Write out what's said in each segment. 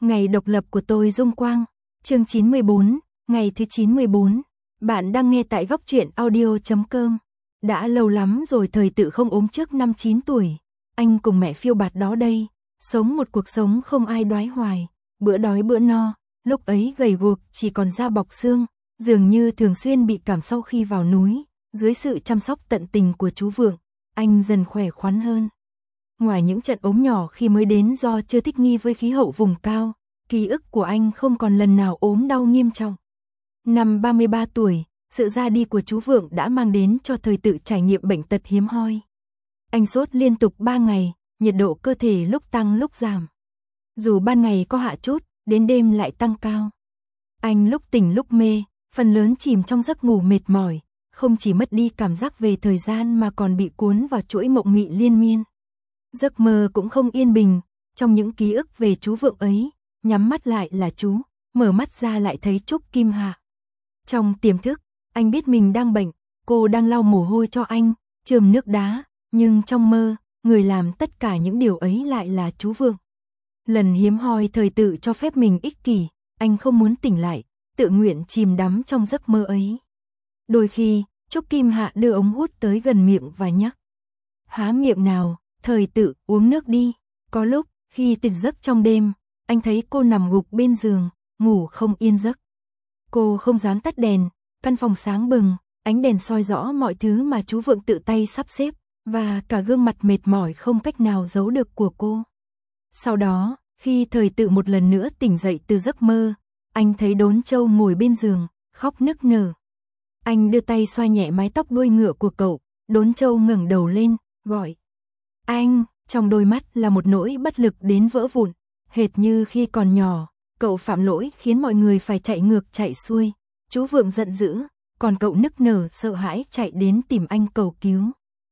Ngày độc lập của tôi Dung Quang, chương 94, ngày thứ 94. Bạn đang nghe tại góc truyện audio.com. Đã lâu lắm rồi Thời Tự không ốm trước năm 9 tuổi. Anh cùng mẹ phiêu bạt đó đây, sống một cuộc sống không ai đoái hoài, bữa đói bữa no, lúc ấy gầy guộc chỉ còn da bọc xương, dường như thường xuyên bị cảm sau khi vào núi. Dưới sự chăm sóc tận tình của chú Vượng, anh dần khỏe khoắn hơn. Ngoài những trận ốm nhỏ khi mới đến do chưa thích nghi với khí hậu vùng cao, ký ức của anh không còn lần nào ốm đau nghiêm trọng. Năm 33 tuổi, sự ra đi của chú Vượng đã mang đến cho Thời Tự trải nghiệm bệnh tật hiếm hoi. Anh sốt liên tục 3 ngày, nhiệt độ cơ thể lúc tăng lúc giảm. Dù ban ngày có hạ chút, đến đêm lại tăng cao. Anh lúc tỉnh lúc mê, phần lớn chìm trong giấc ngủ mệt mỏi, không chỉ mất đi cảm giác về thời gian mà còn bị cuốn vào chuỗi mộng mị liên miên. Giấc mơ cũng không yên bình, trong những ký ức về chú Vượng ấy, nhắm mắt lại là chú, mở mắt ra lại thấy Trúc Kim Hạ. Trong tiềm thức, anh biết mình đang bệnh, cô đang lau mồ hôi cho anh, chườm nước đá, nhưng trong mơ, người làm tất cả những điều ấy lại là chú Vượng. Lần hiếm hoi Thời Tự cho phép mình ích kỷ, anh không muốn tỉnh lại, tự nguyện chìm đắm trong giấc mơ ấy. Đôi khi, Trúc Kim Hạ đưa ống hút tới gần miệng và nhắc: "Há miệng nào, Thời Tự, uống nước đi." Có lúc, khi tỉnh giấc trong đêm, anh thấy cô nằm gục bên giường, ngủ không yên giấc. Cô không dám tắt đèn, căn phòng sáng bừng, ánh đèn soi rõ mọi thứ mà chú Vượng tự tay sắp xếp, và cả gương mặt mệt mỏi không cách nào giấu được của cô. Sau đó, khi Thời Tự một lần nữa tỉnh dậy từ giấc mơ, anh thấy Đốn Châu ngồi bên giường, khóc nức nở. Anh đưa tay xoa nhẹ mái tóc đuôi ngựa của cậu, Đốn Châu ngẩng đầu lên, gọi: "Anh." Trong đôi mắt là một nỗi bất lực đến vỡ vụn, hệt như khi còn nhỏ, cậu phạm lỗi khiến mọi người phải chạy ngược chạy xuôi. Chú Vượng giận dữ, còn cậu nức nở sợ hãi chạy đến tìm anh cầu cứu.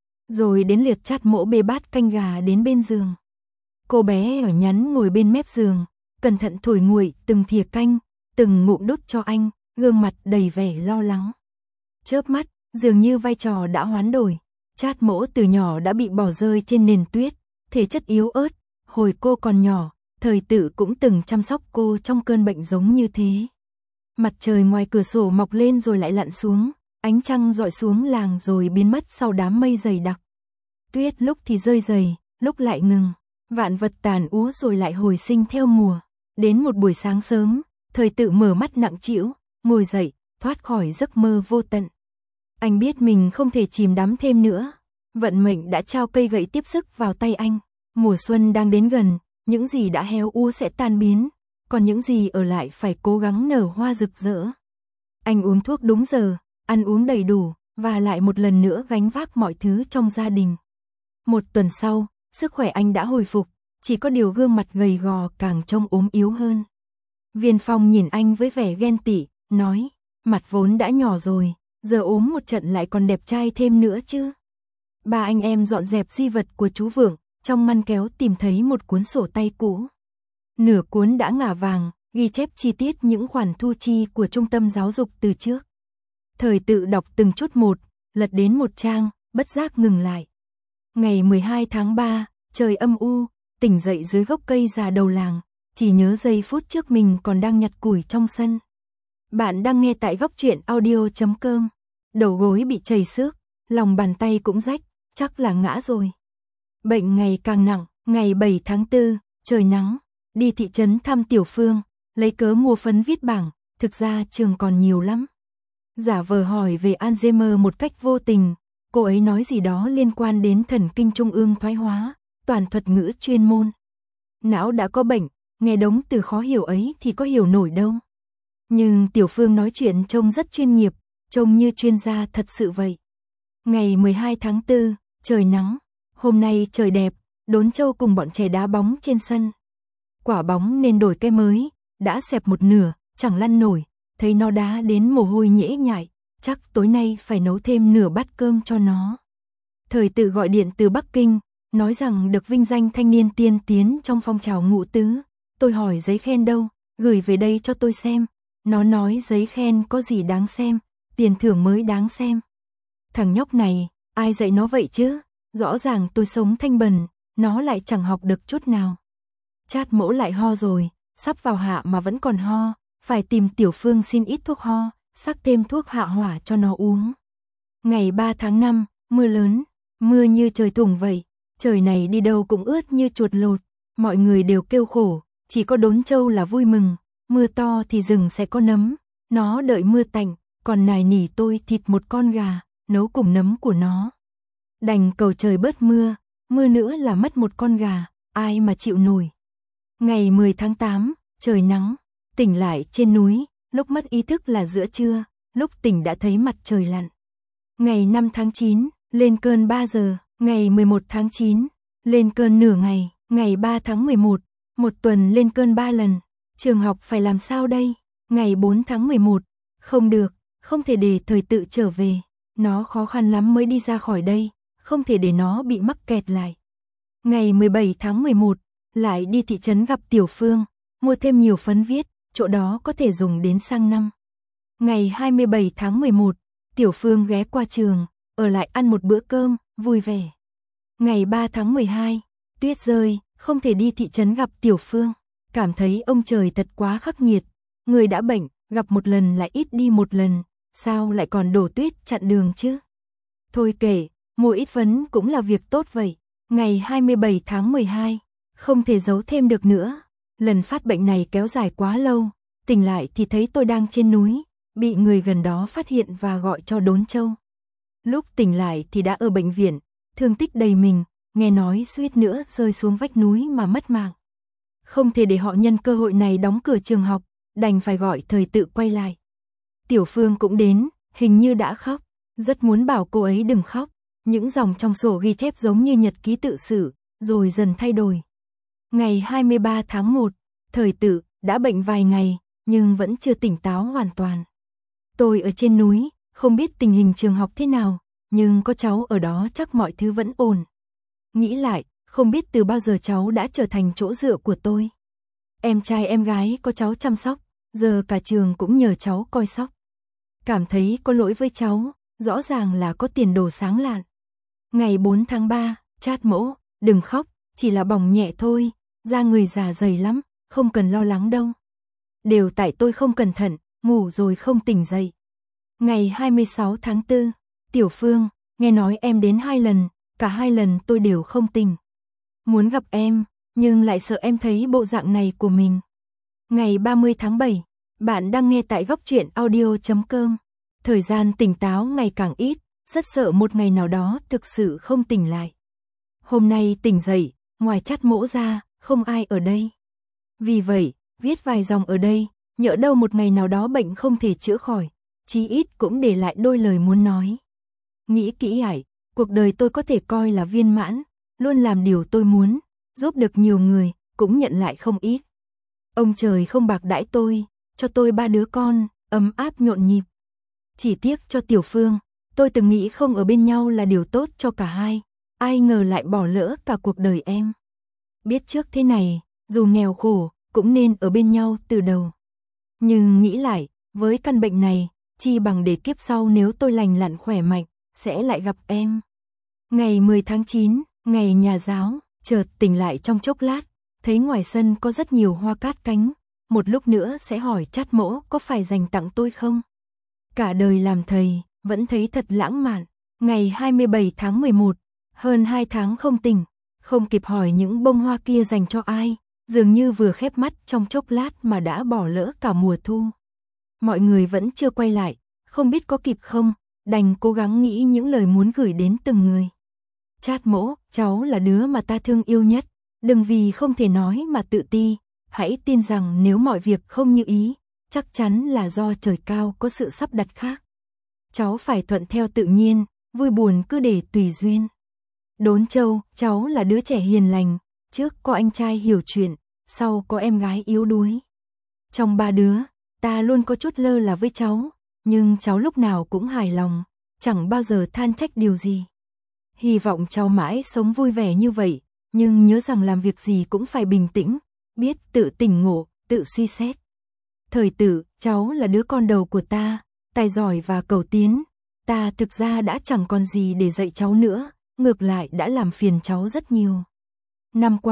Rồi đến lượt Trát Mỗ bê bát canh gà đến bên giường. Cô bé nhỏ nhắn ngồi bên mép giường, cẩn thận thổi nguội từng thìa canh, từng ngụm đút cho anh, gương mặt đầy vẻ lo lắng. Chớp mắt, dường như vai trò đã hoán đổi. Trát Mỗ từ nhỏ đã bị bỏ rơi trên nền tuyết, thể chất yếu ớt. Hồi cô còn nhỏ, Thời Tự cũng từng chăm sóc cô trong cơn bệnh giống như thế. Mặt trời ngoài cửa sổ mọc lên rồi lại lặn xuống, ánh trăng rọi xuống làng rồi biến mất sau đám mây dày đặc. Tuyết lúc thì rơi dày, lúc lại ngừng, vạn vật tàn úa rồi lại hồi sinh theo mùa. Đến một buổi sáng sớm, Thời Tự mở mắt nặng trĩu, ngồi dậy, thoát khỏi giấc mơ vô tận. Anh biết mình không thể chìm đắm thêm nữa. Vận mệnh đã trao cây gậy tiếp sức vào tay anh. Mùa xuân đang đến gần, những gì đã héo úa sẽ tan biến, còn những gì ở lại phải cố gắng nở hoa rực rỡ. Anh uống thuốc đúng giờ, ăn uống đầy đủ, và lại một lần nữa gánh vác mọi thứ trong gia đình. Một tuần sau, sức khỏe anh đã hồi phục, chỉ có điều gương mặt gầy gò càng trông ốm yếu hơn. Viên Phong nhìn anh với vẻ ghen tị, nói: "Mặt vốn đã nhỏ rồi, giờ ốm một trận lại còn đẹp trai thêm nữa chứ." Ba anh em dọn dẹp di vật của chú Vượng, trong ngăn kéo tìm thấy một cuốn sổ tay cũ. Nửa cuốn đã ngả vàng, ghi chép chi tiết những khoản thu chi của trung tâm giáo dục từ trước. Thời Tự đọc từng chút một, lật đến một trang, bất giác ngừng lại. Ngày 12 tháng 3, trời âm u, tỉnh dậy dưới gốc cây già đầu làng, chỉ nhớ giây phút trước mình còn đang nhặt củi trong sân. Bạn đang nghe tại góc truyện audio.com. Đầu gối bị trầy xước, lòng bàn tay cũng rách, chắc là ngã rồi. Bệnh ngày càng nặng, ngày 7 tháng 4, trời nắng, đi thị trấn thăm Tiểu Phương, lấy cớ mua phấn viết bảng, thực ra trường còn nhiều lắm. Giả vờ hỏi về Alzheimer một cách vô tình, cô ấy nói gì đó liên quan đến thần kinh trung ương thoái hóa, toàn thuật ngữ chuyên môn. Não đã có bệnh, nghe đống từ khó hiểu ấy thì có hiểu nổi đâu. Nhưng Tiểu Phương nói chuyện trông rất chuyên nghiệp, trông như chuyên gia thật sự vậy. Ngày 12 tháng 4, trời nắng, hôm nay trời đẹp, Đốn Châu cùng bọn trẻ đá bóng trên sân. Quả bóng nên đổi cái mới, đã xẹp một nửa, chẳng lăn nổi, thấy nó đá đến mồ hôi nhễ nhại, chắc tối nay phải nấu thêm nửa bát cơm cho nó. Thời Tự gọi điện từ Bắc Kinh, nói rằng được vinh danh thanh niên tiên tiến trong phong trào ngũ tứ. Tôi hỏi giấy khen đâu, gửi về đây cho tôi xem. Nó nói giấy khen có gì đáng xem, tiền thưởng mới đáng xem. Thằng nhóc này, ai dạy nó vậy chứ? Rõ ràng tôi sống thanh bần, nó lại chẳng học được chút nào. Trát Mỗ lại ho rồi, sắp vào hạ mà vẫn còn ho, phải tìm Tiểu Phương xin ít thuốc ho, sắc thêm thuốc hạ hỏa cho nó uống. Ngày 3 tháng 5, mưa lớn, mưa như trời thủng vậy, trời này đi đâu cũng ướt như chuột lột, mọi người đều kêu khổ, chỉ có Đốn Châu là vui mừng, mưa to thì rừng sẽ có nấm, nó đợi mưa tạnh, còn nài nỉ tôi thịt một con gà, nấu cùng nấm của nó. Đành cầu trời bớt mưa, mưa nữa là mất một con gà, ai mà chịu nổi. Ngày 10 tháng 8, trời nắng, tỉnh lại trên núi, lúc mất ý thức là giữa trưa, lúc tỉnh đã thấy mặt trời lặn. Ngày 5 tháng 9, lên cơn 3 giờ, ngày 11 tháng 9, lên cơn nửa ngày, ngày 3 tháng 11, một tuần lên cơn 3 lần. Trường học phải làm sao đây? Ngày 4 tháng 11, không được, không thể để Thời Tự trở về, nó khó khăn lắm mới đi ra khỏi đây, không thể để nó bị mắc kẹt lại. Ngày 17 tháng 11, lại đi thị trấn gặp Tiểu Phương, mua thêm nhiều phấn viết, chỗ đó có thể dùng đến sang năm. Ngày 27 tháng 11, Tiểu Phương ghé qua trường, ở lại ăn một bữa cơm, vui vẻ. Ngày 3 tháng 12, tuyết rơi, không thể đi thị trấn gặp Tiểu Phương, cảm thấy ông trời thật quá khắc nghiệt, người đã bệnh, gặp một lần lại ít đi một lần, sao lại còn đổ tuyết chặn đường chứ? Thôi kệ, mua ít phấn cũng là việc tốt vậy. Ngày 27 tháng 12, không thể giấu thêm được nữa, lần phát bệnh này kéo dài quá lâu, tỉnh lại thì thấy tôi đang trên núi, bị người gần đó phát hiện và gọi cho Đốn Châu. Lúc tỉnh lại thì đã ở bệnh viện, thương tích đầy mình, nghe nói suýt nữa rơi xuống vách núi mà mất mạng. Không thể để họ nhân cơ hội này đóng cửa trường học, đành phải gọi Thời Tự quay lại. Tiểu Phương cũng đến, hình như đã khóc, rất muốn bảo cô ấy đừng khóc. Những dòng trong sổ ghi chép giống như nhật ký tự sự, rồi dần thay đổi. Ngày 23 tháng 1, Thời Tự đã bệnh vài ngày, nhưng vẫn chưa tỉnh táo hoàn toàn. Tôi ở trên núi, không biết tình hình trường học thế nào, nhưng có cháu ở đó chắc mọi thứ vẫn ổn. Nghĩ lại, không biết từ bao giờ cháu đã trở thành chỗ dựa của tôi. Em trai em gái có cháu chăm sóc, giờ cả trường cũng nhờ cháu coi sóc. Cảm thấy có lỗi với cháu, rõ ràng là có tiền đồ sáng lạn. Ngày 4 tháng 3, Chát Mỗ, đừng khóc, chỉ là bỏng nhẹ thôi, da người già dày lắm, không cần lo lắng đâu. Đều tại tôi không cẩn thận, ngủ rồi không tỉnh dậy. Ngày 26 tháng 4, Tiểu Phương, nghe nói em đến 2 lần, cả 2 lần tôi đều không tỉnh. Muốn gặp em, nhưng lại sợ em thấy bộ dạng này của mình. Ngày 30 tháng 7, bạn đang nghe tại goctruyện.audio.com. Thời gian tỉnh táo ngày càng ít, rất sợ một ngày nào đó thực sự không tỉnh lại. Hôm nay tỉnh dậy, ngoài Chát Mỗ ra, không ai ở đây. Vì vậy, viết vài dòng ở đây, nhỡ đâu một ngày nào đó bệnh không thể chữa khỏi, chí ít cũng để lại đôi lời muốn nói. Nghĩ kỹ ải, cuộc đời tôi có thể coi là viên mãn, luôn làm điều tôi muốn, giúp được nhiều người, cũng nhận lại không ít. Ông trời không bạc đãi tôi, cho tôi 3 đứa con, ấm áp nhộn nhịp. Chỉ tiếc cho Tiểu Phương, tôi từng nghĩ không ở bên nhau là điều tốt cho cả hai, ai ngờ lại bỏ lỡ cả cuộc đời em. Biết trước thế này, dù nghèo khổ, cũng nên ở bên nhau từ đầu. Nhưng nghĩ lại, với căn bệnh này, chi bằng để kiếp sau nếu tôi lành lặn khỏe mạnh, sẽ lại gặp em. Ngày 10 tháng 9, ngày nhà giáo, chợt tỉnh lại trong chốc lát, thấy ngoài sân có rất nhiều hoa cát cánh, một lúc nữa sẽ hỏi Chát Mỗ có phải dành tặng tôi không? Cả đời làm thầy, vẫn thấy thật lãng mạn. Ngày 27 tháng 11, hơn 2 tháng không tỉnh, không kịp hỏi những bông hoa kia dành cho ai, dường như vừa khép mắt trong chốc lát mà đã bỏ lỡ cả mùa thu. Mọi người vẫn chưa quay lại, không biết có kịp không, đành cố gắng nghĩ những lời muốn gửi đến từng người. Chát Mỗ, cháu là đứa mà ta thương yêu nhất, đừng vì không thể nói mà tự ti, hãy tin rằng nếu mọi việc không như ý, chắc chắn là do trời cao có sự sắp đặt khác. Cháu phải thuận theo tự nhiên, vui buồn cứ để tùy duyên. Đốn Châu, cháu là đứa trẻ hiền lành, trước có anh trai hiểu chuyện, sau có em gái yếu đuối. Trong 3 đứa, ta luôn có chút lơ là với cháu, nhưng cháu lúc nào cũng hài lòng, chẳng bao giờ than trách điều gì. Hy vọng cháu mãi sống vui vẻ như vậy, nhưng nhớ rằng làm việc gì cũng phải bình tĩnh, biết tự tỉnh ngộ, tự suy xét. Thời Tự, cháu là đứa con đầu của ta, tài giỏi và cầu tiến. Ta thực ra đã chẳng còn gì để dạy cháu nữa, ngược lại đã làm phiền cháu rất nhiều. Năm qua,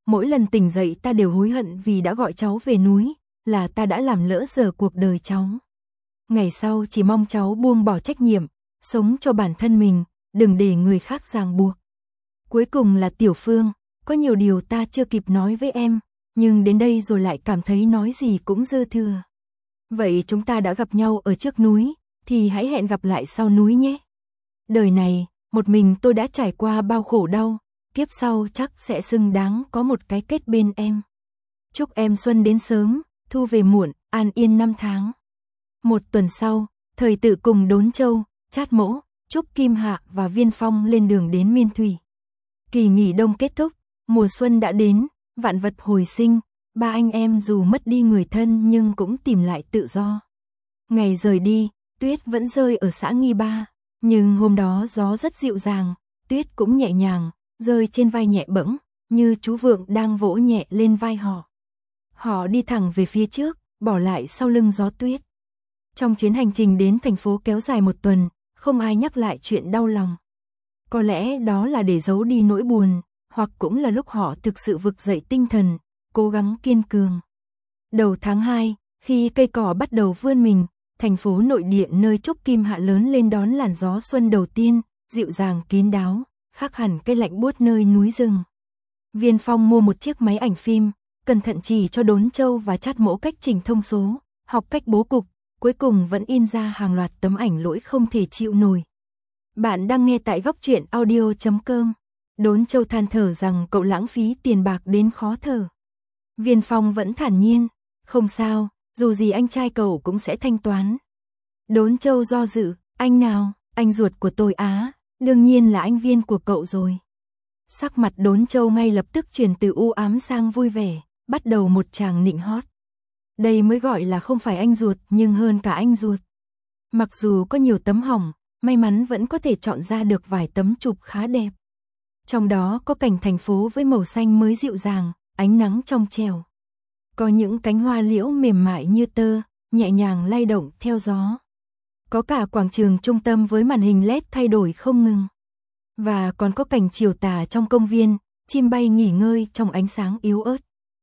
mỗi lần tỉnh dậy ta đều hối hận vì đã gọi cháu về núi, là ta đã làm lỡ giờ cuộc đời cháu. Ngày sau chỉ mong cháu buông bỏ trách nhiệm, sống cho bản thân mình, đừng để người khác ràng buộc. Cuối cùng là Tiểu Phương, có nhiều điều ta chưa kịp nói với em, nhưng đến đây rồi lại cảm thấy nói gì cũng dư thừa. Vậy chúng ta đã gặp nhau ở trước núi, thì hãy hẹn gặp lại sau núi nhé. Đời này, một mình tôi đã trải qua bao khổ đau, kiếp sau chắc sẽ xứng đáng có một cái kết bên em. Chúc em xuân đến sớm, thu về muộn, an yên năm tháng. Một tuần sau, Thời Tự cùng Đốn Châu, Trát Mỗ, Trúc Kim Hạ và Viên Phong lên đường đến Miên Thủy. Kỳ nghỉ đông kết thúc, mùa xuân đã đến, vạn vật hồi sinh, ba anh em dù mất đi người thân nhưng cũng tìm lại tự do. Ngày rời đi, tuyết vẫn rơi ở xã Nghi Ba, nhưng hôm đó gió rất dịu dàng, tuyết cũng nhẹ nhàng, rơi trên vai nhẹ bẫng, như chú vượng đang vỗ nhẹ lên vai họ. Họ đi thẳng về phía trước, bỏ lại sau lưng gió tuyết. Trong chuyến hành trình đến thành phố kéo dài một tuần, không ai nhắc lại chuyện đau lòng. Có lẽ đó là để giấu đi nỗi buồn, hoặc cũng là lúc họ thực sự vực dậy tinh thần, cố gắng kiên cường. Đầu tháng 2, khi cây cỏ bắt đầu vươn mình, thành phố nội địa nơi Trúc Kim Hạ lớn lên đón làn gió xuân đầu tiên, dịu dàng kín đáo, khác hẳn cái lạnh buốt nơi núi rừng. Viên Phong mua một chiếc máy ảnh phim, cẩn thận chỉ cho Đốn Châu và Trát Mỗ cách chỉnh thông số, học cách bố cục, cuối cùng vẫn in ra hàng loạt tấm ảnh lỗi không thể chịu nổi. Bạn đang nghe tại góc truyện audio.com. Đốn Châu than thở rằng cậu lãng phí tiền bạc đến khó thở. Viên Phong vẫn thản nhiên, không sao, dù gì anh trai cậu cũng sẽ thanh toán. Đốn Châu do dự, anh nào, anh ruột của tôi á, đương nhiên là anh Viên của cậu rồi. Sắc mặt Đốn Châu ngay lập tức chuyển từ u ám sang vui vẻ, bắt đầu một tràng nịnh hót. Đây mới gọi là không phải anh ruột nhưng hơn cả anh ruột. Mặc dù có nhiều tấm hỏng, may mắn vẫn có thể chọn ra được vài tấm chụp khá đẹp. Trong đó có cảnh thành phố với màu xanh mới dịu dàng, ánh nắng trong trẻo. Có những cánh hoa liễu mềm mại như tơ, nhẹ nhàng lay động theo gió. Có cả quảng trường trung tâm với màn hình LED thay đổi không ngừng. Và còn có cảnh chiều tà trong công viên, chim bay nghỉ ngơi trong ánh sáng yếu ớt.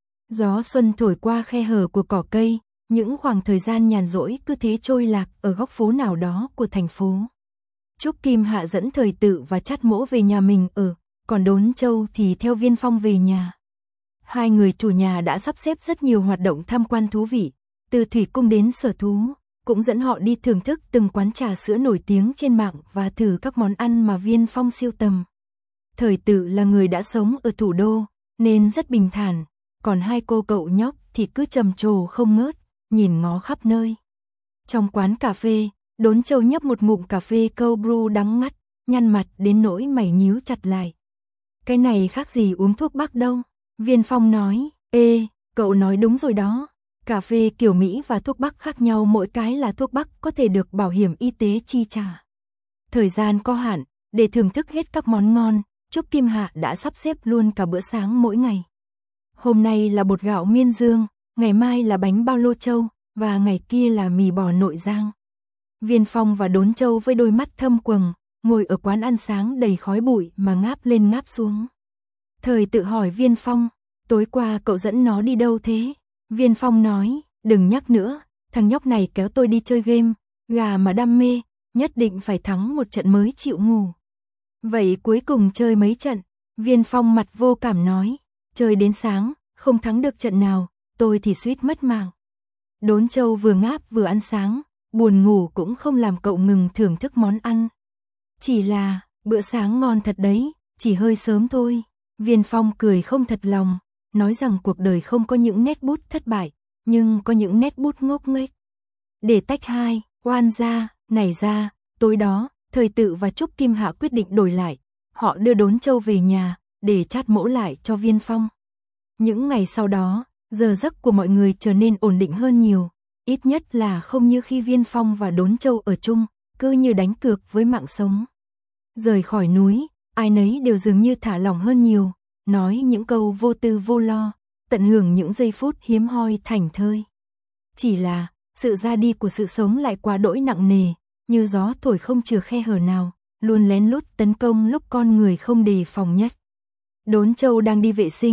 Gió xuân thổi qua khe hở của cỏ cây, những khoảng thời gian nhàn rỗi cứ thế trôi lạc ở góc phố nào đó của thành phố. Trúc Kim Hạ dẫn Thời Tự và Trát Mỗ về nhà mình ở, còn Đốn Châu thì theo Viên Phong về nhà. Hai người chủ nhà đã sắp xếp rất nhiều hoạt động tham quan thú vị, từ thủy cung đến sở thú, cũng dẫn họ đi thưởng thức từng quán trà sữa nổi tiếng trên mạng và thử các món ăn mà Viên Phong sưu tầm. Thời Tự là người đã sống ở thủ đô, nên rất bình thản, còn hai cô cậu nhóc thì cứ trầm trồ không ngớt, nhìn ngó khắp nơi. Trong quán cà phê, Đốn Châu nhấp một ngụm cà phê cold brew đắng ngắt, nhăn mặt đến nỗi mày nhíu chặt lại. Cái này khác gì uống thuốc bắc đâu. Viên Phong nói, ê, cậu nói đúng rồi đó. Cà phê kiểu Mỹ và thuốc bắc khác nhau mỗi cái là thuốc bắc có thể được bảo hiểm y tế chi trả. Thời gian có hạn, để thưởng thức hết các món ngon, Trúc Kim Hạ đã sắp xếp luôn cả bữa sáng mỗi ngày. Hôm nay là bột gạo miên dương, ngày mai là bánh bao lô châu, và ngày kia là mì bò nội Giang. Viên Phong và Đốn Châu với đôi mắt thâm quầng, ngồi ở quán ăn sáng đầy khói bụi mà ngáp lên ngáp xuống. Thời Tự hỏi Viên Phong, tối qua cậu dẫn nó đi đâu thế? Viên Phong nói, đừng nhắc nữa, thằng nhóc này kéo tôi đi chơi game, gà mà đam mê, nhất định phải thắng một trận mới chịu ngủ. Vậy cuối cùng chơi mấy trận? Viên Phong mặt vô cảm nói, chơi đến sáng, không thắng được trận nào, tôi thì suýt mất mạng. Đốn Châu vừa ngáp vừa ăn sáng, buồn ngủ cũng không làm cậu ngừng thưởng thức món ăn. Chỉ là, bữa sáng ngon thật đấy, chỉ hơi sớm thôi. Viên Phong cười không thật lòng, nói rằng cuộc đời không có những nét bút thất bại, nhưng có những nét bút ngốc nghếch. Để tách hai, oan ra, này ra, tối đó, Thời Tự và Trúc Kim Hạ quyết định đổi lại. Họ đưa Đốn Châu về nhà, để Trát Mỗ lại cho Viên Phong. Những ngày sau đó, giờ giấc của mọi người trở nên ổn định hơn nhiều, ít nhất là không như khi Viên Phong và Đốn Châu ở chung, cứ như đánh cược với mạng sống. Rời khỏi núi, ai nấy đều dường như thả lỏng hơn nhiều, nói những câu vô tư vô lo, tận hưởng những giây phút hiếm hoi thảnh thơi. Chỉ là, sự ra đi của sự sống lại quá đỗi nặng nề, như gió thổi không chừa khe hở nào, luôn lén lút tấn công lúc con người không đề phòng nhất. Đốn Châu đang đi vệ sinh,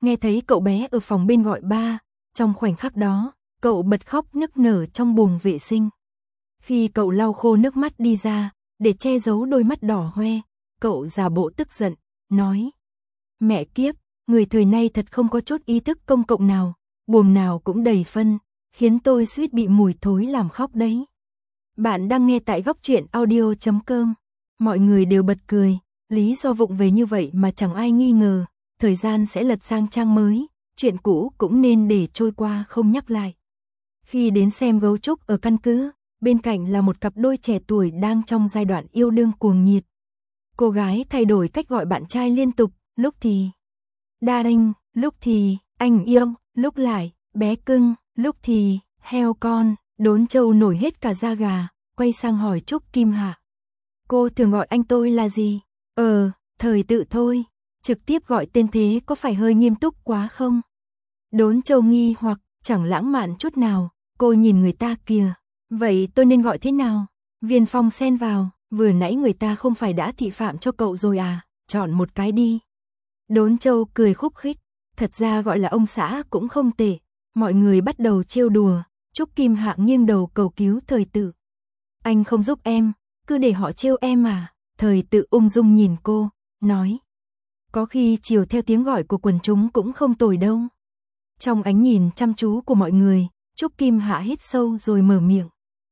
nghe thấy cậu bé ở phòng bên gọi ba. Trong khoảnh khắc đó, cậu bật khóc nức nở trong buồng vệ sinh. Khi cậu lau khô nước mắt đi ra, để che giấu đôi mắt đỏ hoe, cậu giả bộ tức giận, nói: Mẹ kiếp, người thời nay thật không có chút ý thức công cộng nào, buồng nào cũng đầy phân, khiến tôi suýt bị mùi thối làm khóc đấy. Bạn đang nghe tại Góc Truyện Audio.com. Mọi người đều bật cười, lý do vụng về như vậy mà chẳng ai nghi ngờ, thời gian sẽ lật sang trang mới, chuyện cũ cũng nên để trôi qua không nhắc lại. Khi đến xem gấu trúc ở căn cứ, bên cạnh là một cặp đôi trẻ tuổi đang trong giai đoạn yêu đương cuồng nhiệt. Cô gái thay đổi cách gọi bạn trai liên tục, lúc thì darling, lúc thì anh yêu, lúc lại bé cưng, lúc thì heo con. Đốn Châu nổi hết cả da gà, quay sang hỏi Trúc Kim Hạ: Cô thường gọi anh tôi là gì? Thời tự thôi, trực tiếp gọi tên thế có phải hơi nghiêm túc quá không? Đốn Châu nghi hoặc, chẳng lãng mạn chút nào, cô nhìn người ta kìa. Vậy tôi nên gọi thế nào? Viên Phong xen vào, vừa nãy người ta không phải đã thị phạm cho cậu rồi à, chọn một cái đi. Đốn Châu cười khúc khích, thật ra gọi là ông xã cũng không tệ. Mọi người bắt đầu trêu đùa, Trúc Kim Hạ nghiêng đầu cầu cứu Thời Tự. Anh không giúp em, cứ để họ trêu em à? Thời Tự ung dung nhìn cô, nói: Có khi chiều theo tiếng gọi của quần chúng cũng không tồi đâu. Trong ánh nhìn chăm chú của mọi người, Trúc Kim Hạ hít sâu rồi mở miệng: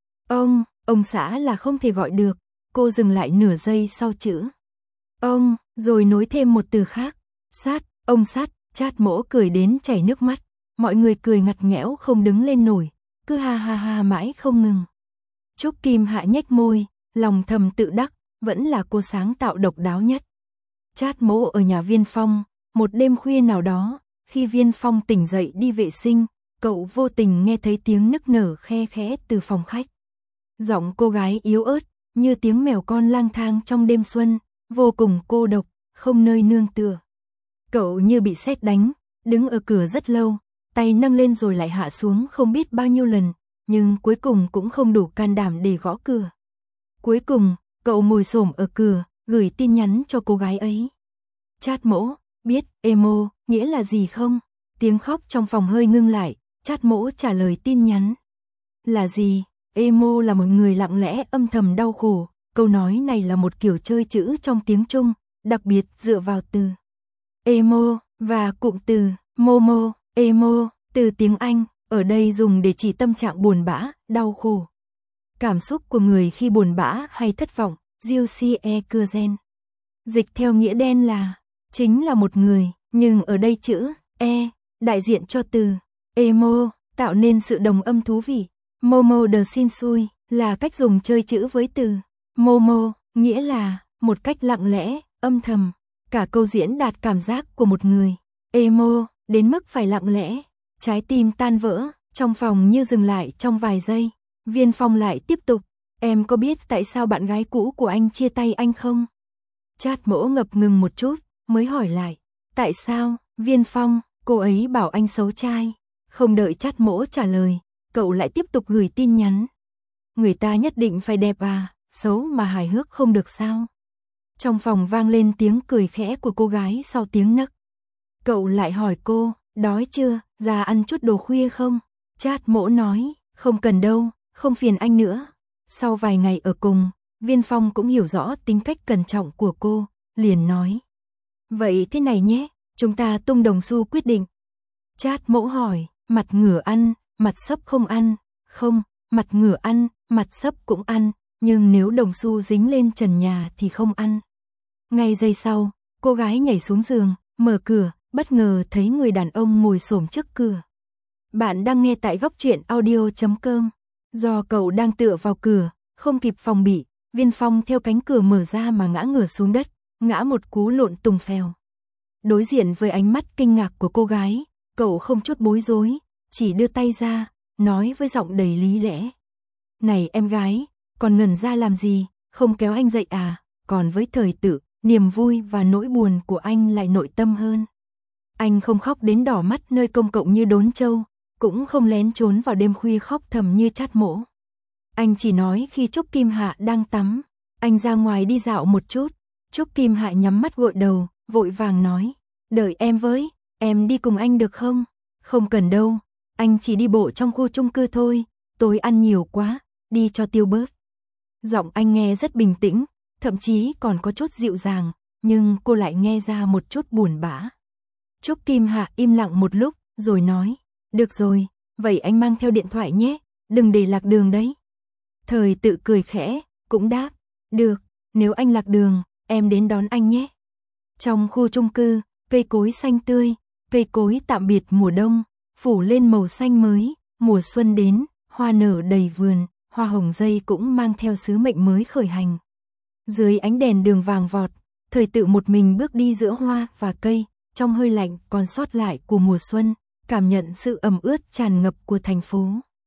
Ông xã là không thể gọi được. Cô dừng lại nửa giây sau chữ ông, rồi nối thêm một từ khác: sát, ông sát. Chát Mỗ cười đến chảy nước mắt, mọi người cười ngặt nghẽo không đứng lên nổi, cứ ha ha ha mãi không ngừng. Trúc Kim Hạ nhếch môi, lòng thầm tự đắc, vẫn là cô sáng tạo độc đáo nhất. Chát Mỗ ở nhà Viên Phong, một đêm khuya nào đó, khi Viên Phong tỉnh dậy đi vệ sinh, cậu vô tình nghe thấy tiếng nức nở khe khẽ từ phòng khách. Giọng cô gái yếu ớt, như tiếng mèo con lang thang trong đêm xuân, vô cùng cô độc, không nơi nương tựa. Cậu như bị sét đánh, đứng ở cửa rất lâu, tay nâng lên rồi lại hạ xuống không biết bao nhiêu lần, nhưng cuối cùng cũng không đủ can đảm để gõ cửa. Cuối cùng, cậu ngồi xổm ở cửa, gửi tin nhắn cho cô gái ấy. Chát Mỗ, biết emo nghĩa là gì không? Tiếng khóc trong phòng hơi ngưng lại, Chát Mỗ trả lời tin nhắn. Là gì? Emo là một người lặng lẽ âm thầm đau khổ. Câu nói này là một kiểu chơi chữ trong tiếng Trung, đặc biệt dựa vào từ emo và cụm từ momo. Emo, từ tiếng Anh, ở đây dùng để chỉ tâm trạng buồn bã, đau khổ. Cảm xúc của người khi buồn bã hay thất vọng, Jiu Cưa Gen. Dịch theo nghĩa đen là, chính là một người, nhưng ở đây chữ E, đại diện cho từ emo, tạo nên sự đồng âm thú vị. Momo de Shinsui, là cách dùng chơi chữ với từ momo, nghĩa là, một cách lặng lẽ, âm thầm. Cả câu diễn đạt cảm giác của một người emo, đến mức phải lặng lẽ. Trái tim tan vỡ, trong phòng như dừng lại trong vài giây. Viên Phong lại tiếp tục: Em có biết tại sao bạn gái cũ của anh chia tay anh không? Chát Mỗ ngập ngừng một chút, mới hỏi lại: Tại sao? Viên Phong, cô ấy bảo anh xấu trai. Không đợi Chát Mỗ trả lời, cậu lại tiếp tục gửi tin nhắn. Người ta nhất định phải đẹp à, xấu mà hài hước không được sao? Trong phòng vang lên tiếng cười khẽ của cô gái sau tiếng nấc. Cậu lại hỏi cô: Đói chưa, ra ăn chút đồ khuya không? Chát Mỗ nói: Không cần đâu, không phiền anh nữa. Sau vài ngày ở cùng, Viên Phong cũng hiểu rõ tính cách cẩn trọng của cô, liền nói: Vậy thế này nhé, chúng ta tung đồng xu quyết định. Chát Mỗ hỏi: Mặt ngửa ăn, mặt sấp không ăn? Không, mặt ngửa ăn, mặt sấp cũng ăn, nhưng nếu đồng xu dính lên trần nhà thì không ăn. Ngay giây sau, cô gái nhảy xuống giường, mở cửa, bất ngờ thấy người đàn ông ngồi xổm trước cửa. Bạn đang nghe tại Góc Truyện Audio.com. Do cậu đang tựa vào cửa, không kịp phòng bị, Viên Phong theo cánh cửa mở ra mà ngã ngửa xuống đất, ngã một cú lộn tùng phèo. Đối diện với ánh mắt kinh ngạc của cô gái, cậu không chút bối rối, chỉ đưa tay ra, nói với giọng đầy lý lẽ: Này em gái, còn ngẩn ra làm gì, không kéo anh dậy à? Còn với Thời Tự, niềm vui và nỗi buồn của anh lại nội tâm hơn. Anh không khóc đến đỏ mắt nơi công cộng như Đốn Châu, cũng không lén trốn vào đêm khuya khóc thầm như Chát Mỗ. Anh chỉ nói khi Trúc Kim Hạ đang tắm, anh ra ngoài đi dạo một chút. Trúc Kim Hạ nhắm mắt gội đầu, vội vàng nói: Đợi em với, Em đi cùng anh được không? Không cần đâu, anh chỉ đi bộ trong khu chung cư thôi, tối ăn nhiều quá, đi cho tiêu bớt. Giọng anh nghe rất bình tĩnh, thậm chí còn có chút dịu dàng, nhưng cô lại nghe ra một chút buồn bã. Trúc Kim Hạ im lặng một lúc, rồi nói, được rồi, vậy anh mang theo điện thoại nhé, đừng để lạc đường đấy. Thời Tự cười khẽ, cũng đáp, được, nếu anh lạc đường, em đến đón anh nhé. Trong khu chung cư, cây cối xanh tươi, cây cối tạm biệt mùa đông, phủ lên màu xanh mới, mùa xuân đến, hoa nở đầy vườn, hoa hồng dây cũng mang theo sứ mệnh mới khởi hành. Dưới ánh đèn đường vàng vọt, Thời Tự một mình bước đi giữa hoa và cây, trong hơi lạnh còn sót lại của mùa xuân, cảm nhận sự ẩm ướt tràn ngập của thành phố.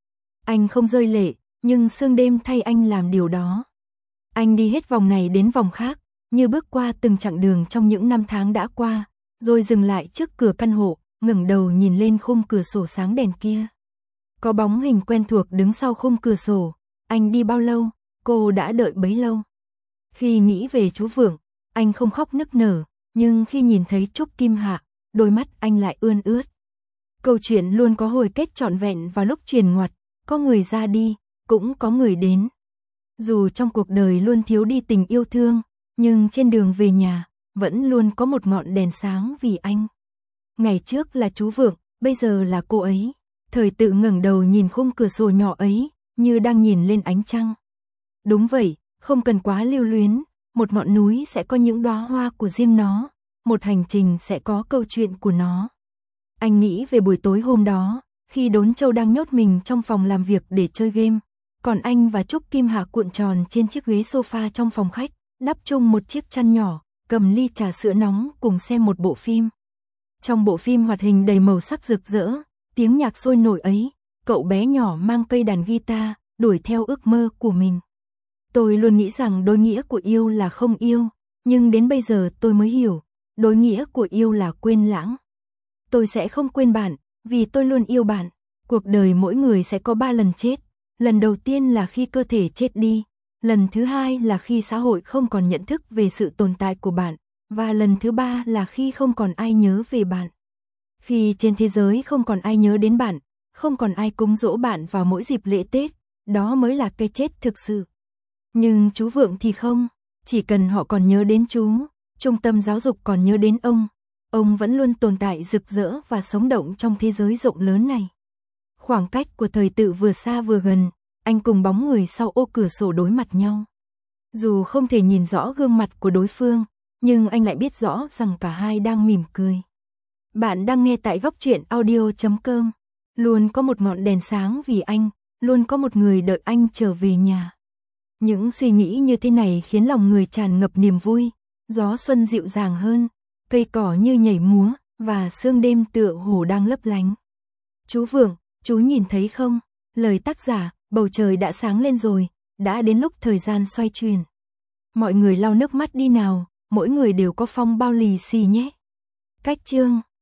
Anh không rơi lệ, nhưng sương đêm thay anh làm điều đó. Anh đi hết vòng này đến vòng khác, như bước qua từng chặng đường trong những năm tháng đã qua, rồi dừng lại trước cửa căn hộ, ngẩng đầu nhìn lên khung cửa sổ sáng đèn kia. Có bóng hình quen thuộc đứng sau khung cửa sổ, anh đi bao lâu, cô đã đợi bấy lâu. Khi nghĩ về chú Vượng, anh không khóc nức nở, nhưng khi nhìn thấy Trúc Kim Hạ, đôi mắt anh lại ươn ướt. Câu chuyện luôn có hồi kết trọn vẹn vào lúc chuyển ngoặt, có người ra đi, cũng có người đến. Dù trong cuộc đời luôn thiếu đi tình yêu thương, nhưng trên đường về nhà, vẫn luôn có một ngọn đèn sáng vì anh. Ngày trước là chú Vượng, bây giờ là cô ấy. Thời Tự ngẩng đầu nhìn khung cửa sổ nhỏ ấy, như đang nhìn lên ánh trăng. Đúng vậy, không cần quá lưu luyến, một ngọn núi sẽ có những đóa hoa của riêng nó, một hành trình sẽ có câu chuyện của nó. Anh nghĩ về buổi tối hôm đó, khi Đốn Châu đang nhốt mình trong phòng làm việc để chơi game, còn anh và Trúc Kim Hạ cuộn tròn trên chiếc ghế sofa trong phòng khách, đắp chung một chiếc chăn nhỏ, cầm ly trà sữa nóng cùng xem một bộ phim. Trong bộ phim hoạt hình đầy màu sắc rực rỡ, tiếng nhạc sôi nổi ấy, cậu bé nhỏ mang cây đàn guitar, đuổi theo ước mơ của mình. Tôi luôn nghĩ rằng đối nghĩa của yêu là không yêu, nhưng đến bây giờ tôi mới hiểu, đối nghĩa của yêu là quên lãng. Tôi sẽ không quên bạn, vì tôi luôn yêu bạn. Cuộc đời mỗi người sẽ có 3 lần chết. Lần đầu tiên là khi cơ thể chết đi, lần thứ hai là khi xã hội không còn nhận thức về sự tồn tại của bạn, và lần thứ ba là khi không còn ai nhớ về bạn. Khi trên thế giới không còn ai nhớ đến bạn, không còn ai cúng dỗ bạn vào mỗi dịp lễ Tết, đó mới là cái chết thực sự. Nhưng chú Vượng thì không, chỉ cần họ còn nhớ đến chú, trung tâm giáo dục còn nhớ đến ông vẫn luôn tồn tại rực rỡ và sống động trong thế giới rộng lớn này. Khoảng cách của Thời Tự vừa xa vừa gần, anh cùng bóng người sau ô cửa sổ đối mặt nhau. Dù không thể nhìn rõ gương mặt của đối phương, nhưng anh lại biết rõ rằng cả hai đang mỉm cười. Bạn đang nghe tại goctruyện.audio.com. Luôn có một ngọn đèn sáng vì anh, luôn có một người đợi anh trở về nhà. Những suy nghĩ như thế này khiến lòng người tràn ngập niềm vui, gió xuân dịu dàng hơn, cây cỏ như nhảy múa, và sương đêm tựa hồ đang lấp lánh. Chú Vượng, chú nhìn thấy không? Lời tác giả, bầu trời đã sáng lên rồi, đã đến lúc thời gian xoay chuyển. Mọi người lau nước mắt đi nào, mỗi người đều có phong bao lì xì nhé. Cách chương